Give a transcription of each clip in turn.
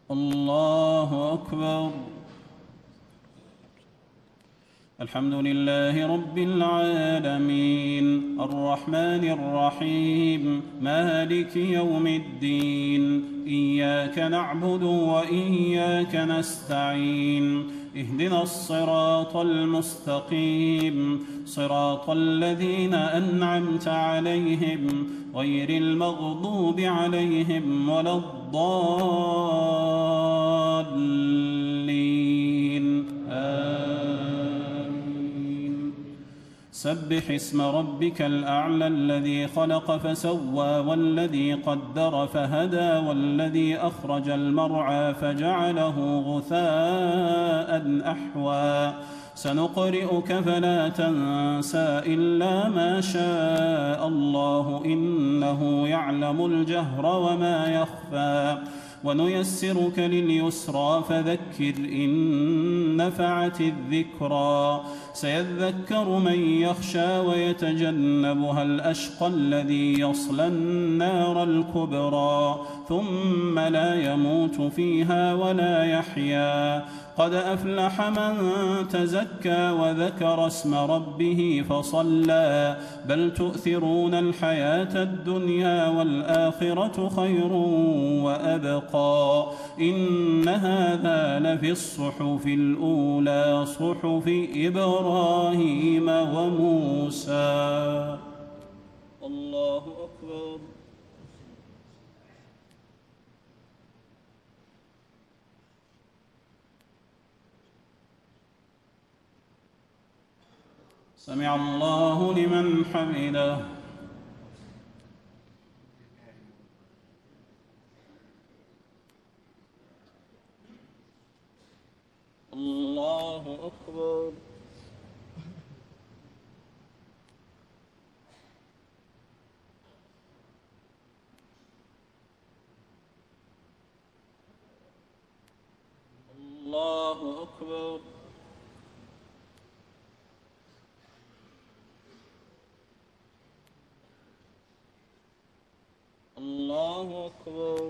الله أكبر. الحمد لله رب العالمين الرحمن الرحيم مالك يوم الدين إياك نعبد وإياك نستعين اهدنا الصراط المستقيم صراط الذين أنعمت عليهم غير المغضوب عليهم ولا الضالين آمين. سبح اسم ربك الأعلى الذي خلق فسوى والذي قدر فهدى والذي أخرج المرعى فجعله غثاء أحوى سنقرئك فلا تنسى إلا ما شاء الله إنه يعلم الجهر وما يخفى ونيسرك لليسرى فذكر إن نفعت الذكرى سيذكر من يخشى ويتجنبها الأشقى الذي يصلى النار الكبرى ثم لا يموت فيها ولا يحيا قد أفلح من تزكى وذكر اسم ربه فصلى بل تؤثرون الحياة الدنيا والآخرة خير وأبقى إن هذا لفي الصحف الأولى صحف إبراهيم وموسى. الله أكبر. سمع الله لمن حمده. الله أكبر. الله أكبر. الله أكبر.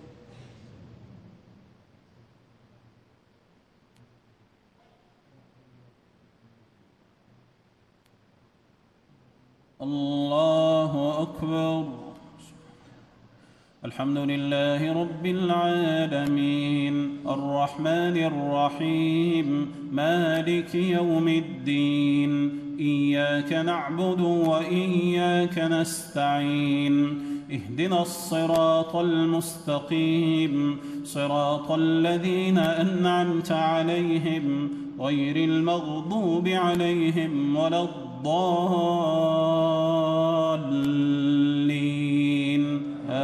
الله أكبر. الحمد لله رب العالمين الرحمن الرحيم مالك يوم الدين إياك نعبد وإياك نستعين اهدنا الصراط المستقيم صراط الذين أنعمت عليهم غير المغضوب عليهم ولا الضالين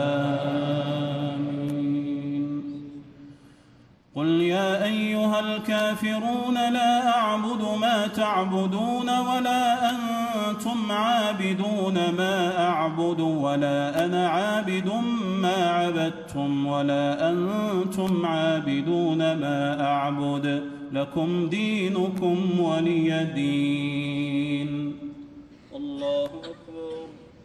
آمين. قل يا أيها الكافرون لا أعبد ما تعبدون ولا أنتم عابدون ما أعبد ولا أنا عابد ما عبدتم ولا أنتم عابدون ما أعبد لكم دينكم ولي دين. الله أكبر.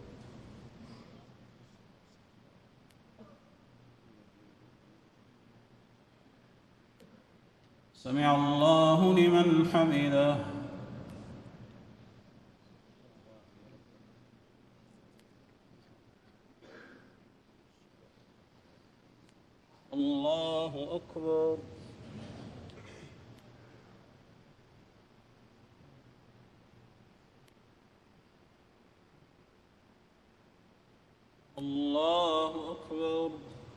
سمع الله لمن حمده. الله أكبر. الله أكبر.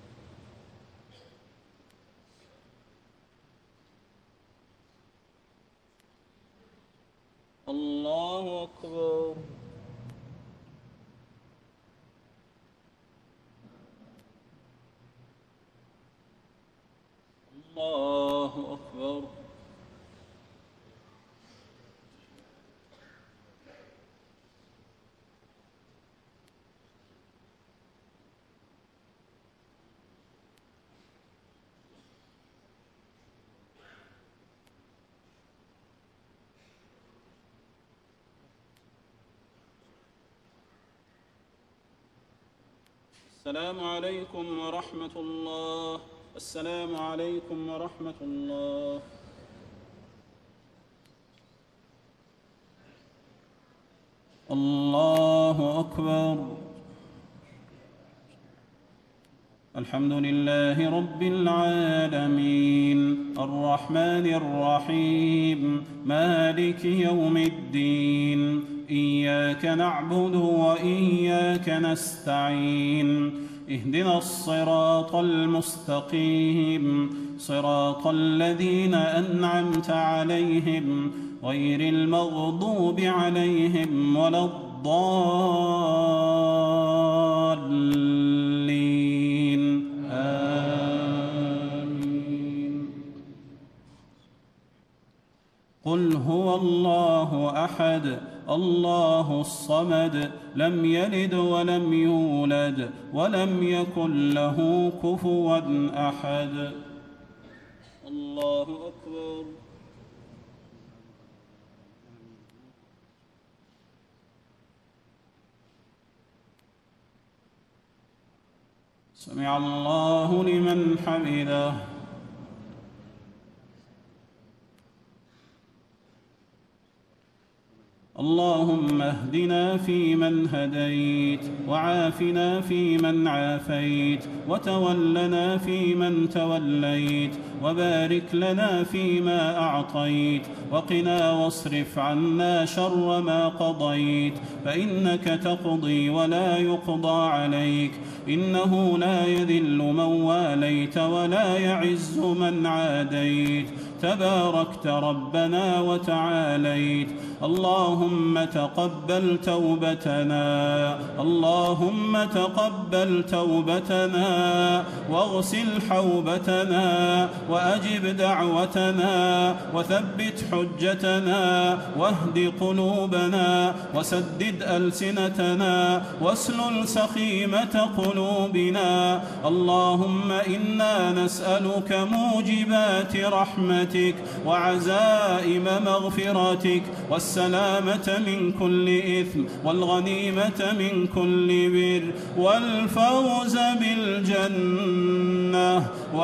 الله أكبر. الله أكبر. السلام عليكم ورحمة الله. السلام عليكم ورحمة الله. الله أكبر. الحمد لله رب العالمين الرحمن الرحيم مالك يوم الدين إياك نعبد وإياك نستعين اهدنا الصراط المستقيم صراط الذين أنعمت عليهم غير المغضوب عليهم ولا الضالين آمين. قل هو الله أحد الله الصمد لم يلد ولم يولد ولم يكن له كفوا أحد. الله أكبر. سمع الله لمن حمده. اللهم اهدنا فيمن هديت وعافنا فيمن عافيت وتولنا فيمن توليت وبارك لنا فيما أعطيت وقنا واصرف عنا شر ما قضيت فإنك تقضي ولا يقضى عليك إنه لا يذل من واليت ولا يعز من عاديت تباركت ربنا وتعاليت. اللهم تقبل توبتنا اللهم تقبل توبتنا واغسل حوبتنا وأجب دعوتنا وثبت حجتنا واهد قلوبنا وسدد ألسنتنا واسلل سخيمة قلوبنا. اللهم إنا نسألك موجبات رحمتك وعزائم مغفرتك والسلامة من كل إثم والغنيمة من كل بر والفوز بالجنة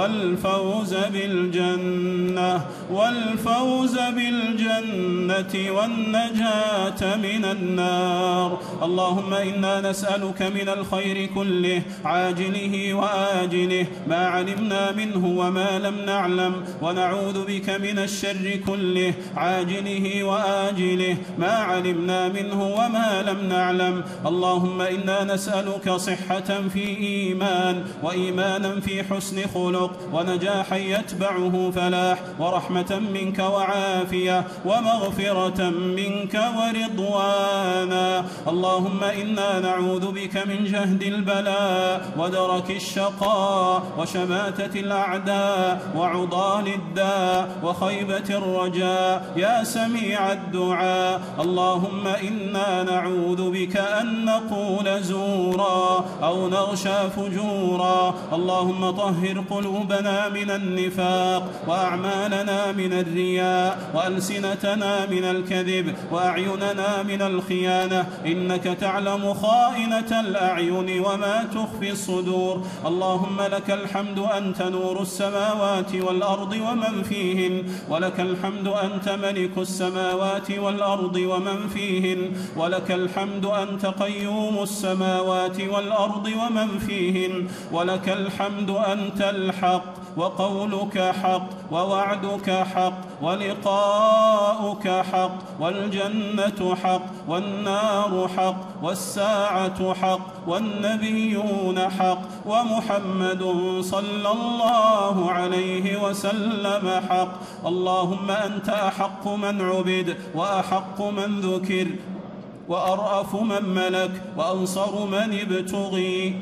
والنجاة من النار. اللهم إنا نسألك من الخير كله عاجله وآجله ما علمنا منه وما لم نعلم ونعوذ بك من الشر كله عاجله وآجله ما علمنا منه وما لم نعلم. اللهم إنا نسألك صحة في إيمان وإيمانا في حسن خلق ونجاحا يتبعه فلاح ورحمة منك وعافية ومغفرة منك ورضوانا. اللهم إنا نعوذ بك من جهد البلاء ودرك الشقاء وشماتة الأعداء وعضال الداء وخيبة الرجاء يا سميع الدعاء. اللهم إنا نعوذ بك أن نقول زورا أو نغشى فجورا. اللهم طهر قلوبنا من النفاق وأعمالنا من الرياء وألسنتنا من الكذب وأعيننا من الخيانة إنك تعلم خائنة الأعين وما تخفي الصدور. اللهم لك الحمد أنت نور السماوات والأرض ومن فيهن ولك الحمد أنت ملك السماوات والأرض ومن فيهن ولك الحمد أنت قيوم السماوات والأرض ومن فيهن ولك الحمد أنت الحق وقولك حق ووعدك حق ولقاؤك حق والجنة حق والنار حق والساعة حق والنبيون حق ومحمد صلى الله عليه وسلم حق. اللهم أنت أحق من عبد وأحق من ذكر وأرأف من ملك وأنصر من ابتغي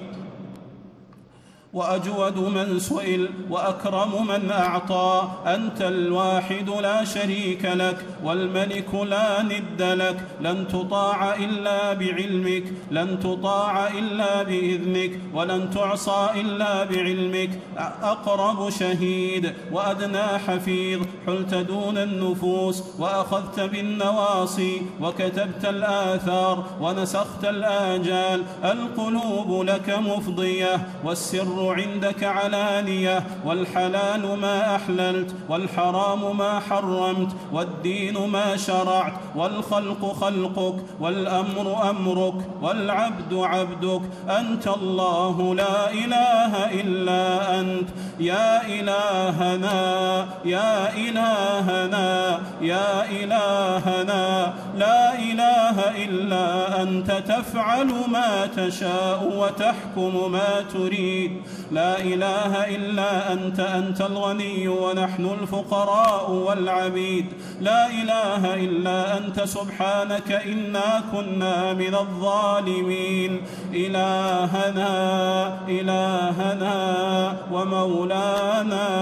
وأجود من سئل وأكرم من أعطى. أنت الواحد لا شريك لك والملك لا ند لك لن تطاع إلا بعلمك لن تطاع إلا بإذنك ولن تعصى إلا بعلمك. أقرب شهيد وأدنى حفيظ حلت دون النفوس وأخذت بالنواصي وكتبت الآثار ونسخت الآجال. القلوب لك مفضية والسر والسر عندك علانية، والحلال ما أحللت، والحرام ما حرمت، والدين ما شرعت، والخلق خلقك، والأمر أمرك، والعبد عبدك. أنت الله لا إله إلا أنت، يا إلهنا يا إلهنا يا إلهنا، لا إله إلا أنت، تفعل ما تشاء وتحكم ما تريد. لا إله إلا أنت، أنت الغني ونحن الفقراء والعبيد. لا إله إلا أنت، سبحانك إنا كنا من الظالمين. إلهنا إلهنا ومولانا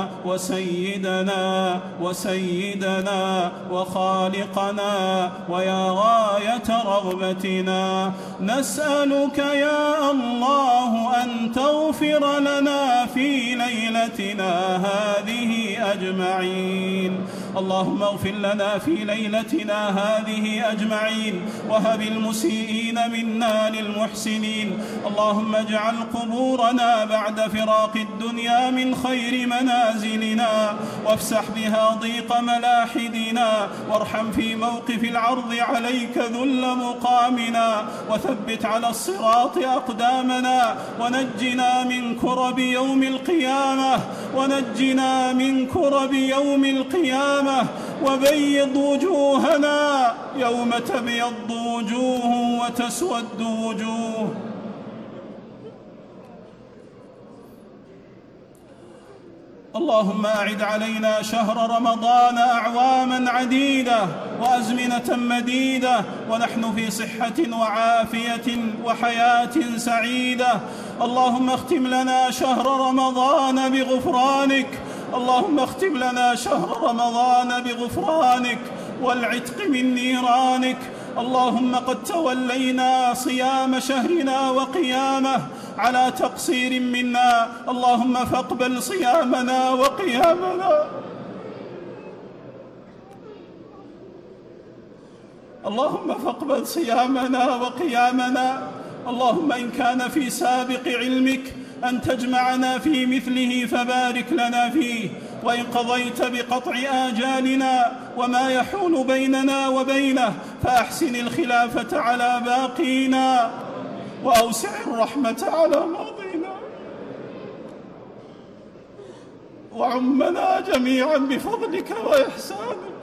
وسيدنا وسيدنا وخالقنا ويا غاية رغبتنا، نسألك يا الله أن تغفر لنا في ليلتنا هذه أجمعين. اللهم اغفر لنا في ليلتنا هذه أجمعين، وهب المسيئين منا للمحسنين. اللهم اجعل قبورنا بعد فراق الدنيا من خير منازلنا، وافسح بها ضيق ملاحدنا، وارحم في موقف العرض عليك ذل مقامنا، وثبت على الصراط أقدامنا، ونجنا من كرب يوم القيامة، ونجنا من كرب يوم القيامة، وبيض وجوهنا يوم تبيض وجوه وتسود وجوه. اللهم أعد علينا شهر رمضان أعواما عديدة وأزمنة مديدة، ونحن في صحة وعافية وحياة سعيدة. اللهم اختم لنا شهر رمضان بغفرانك، اللهم اختم لنا شهر رمضان بغفرانك والعتق من نيرانك. اللهم قد تولينا صيام شهرنا وقيامه على تقصير منا، اللهم فاقبل صيامنا وقيامنا. اللهم فاقبل صيامنا وقيامنا. اللهم إن كان في سابق علمك أن تجمعنا في مثله فبارك لنا فيه، وإن قضيت بقطع آجالنا وما يحول بيننا وبينه فأحسن الخلافة على باقينا، وأوسع الرحمة على ماضينا، وعمنا جميعا بفضلك وإحسانك،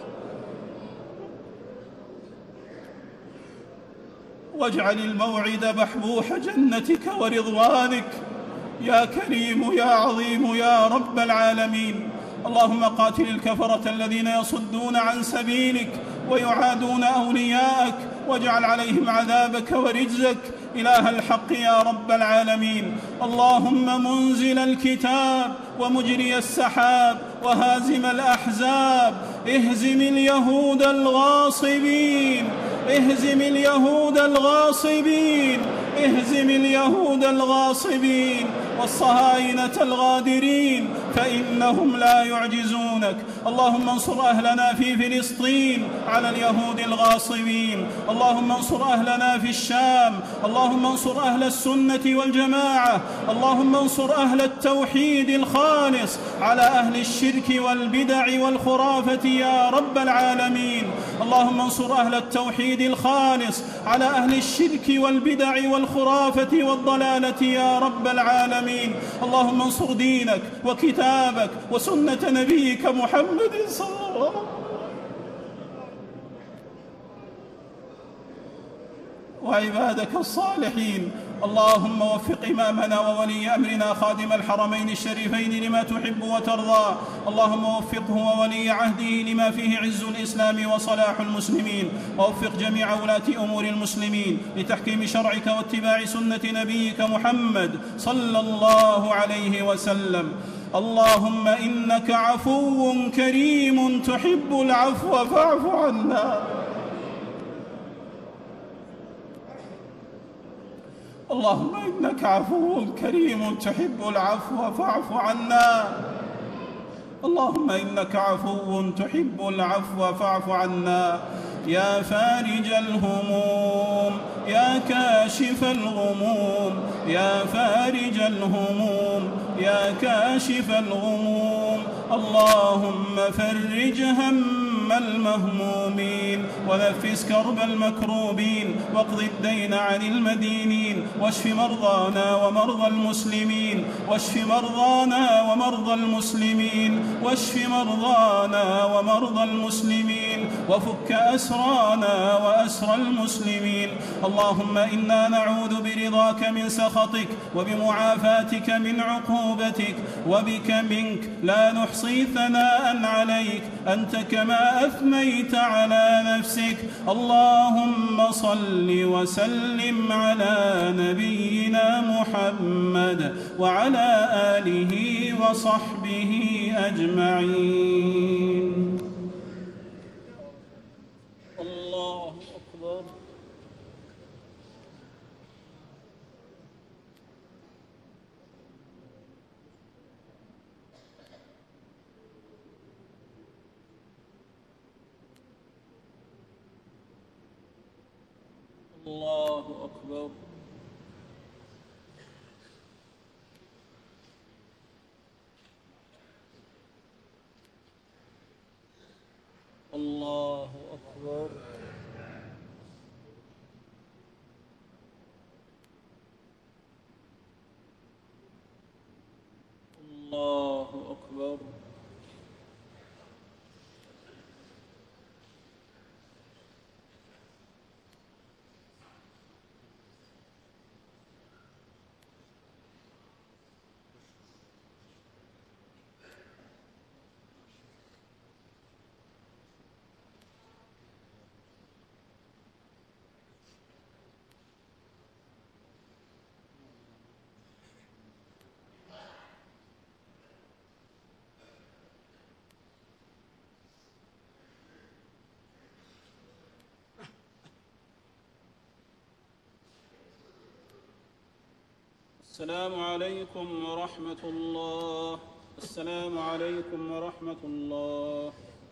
واجعل الموعد بحبوح جنتك ورضوانك يا كريم يا عظيم يا رب العالمين. اللهم قاتل الكفرة الذين يصدون عن سبيلك ويعادون أولياءك، واجعل عليهم عذابك ورجزك إله الحق يا رب العالمين. اللهم منزل الكتاب ومجري السحاب وهازم الأحزاب، اهزم اليهود الغاصبين، اهزم اليهود الغاصبين، اهزم اليهود الغاصبين والصهاينة الغادرين، فإنهم لا يعجزونك. اللهم انصر أهلنا في فلسطين على اليهود الغاصبين، اللهم انصر أهلنا في الشام، اللهم انصر أهل السنة والجماعة، اللهم انصر أهل التوحيد الخالص على أهل الشرك والبدع والخرافة يا رب العالمين. اللهم انصر أهل التوحيد الخالص على أهل الشرك والبدع والخرافة والضلالة يا رب العالمين. اللهم انصر دينك وكتابك وسنة نبيك محمد صلى الله عليه وسلم وعبادك الصالحين. اللهم وفق إمامنا وولي أمرنا خادم الحرمين الشريفين لما تحب وترضى، اللهم وفقه وولي عهده لما فيه عز الإسلام وصلاح المسلمين، ووفق جميع ولاة أمور المسلمين لتحكيم شرعك واتباع سنة نبيك محمد صلى الله عليه وسلم. اللهم إنك عفو كريم تحب العفو فاعف عنا. اللهم إنك عفو كريم تحب العفو فاعف عنا. اللهم إنك عفو تحب العفو فاعف عنا. يا فارج الهموم يا كاشف الغموم يا فارج الهموم يا كاشف الغموم اللهم فرج هم المهمومين ونفس كرب المكروبين واقض الدين عن المدينين واشف مرضانا ومرضى المسلمين واشف مرضانا ومرضى المسلمين واشف مرضانا ومرضى المسلمين وفك أسرانا وأسر المسلمين اللهم إنا نعوذ برضاك من سخطك وبمعافاتك من عقوبتك وبك منك لا نحصي ثناء عليك أنت كما أثنيت على نفسك اللهم صل وسلم على نبينا محمد وعلى آله وصحبه أجمعين. الله أكبر. الله أكبر. الله أكبر. الله أكبر. السلام عليكم ورحمة الله. السلام عليكم ورحمة الله.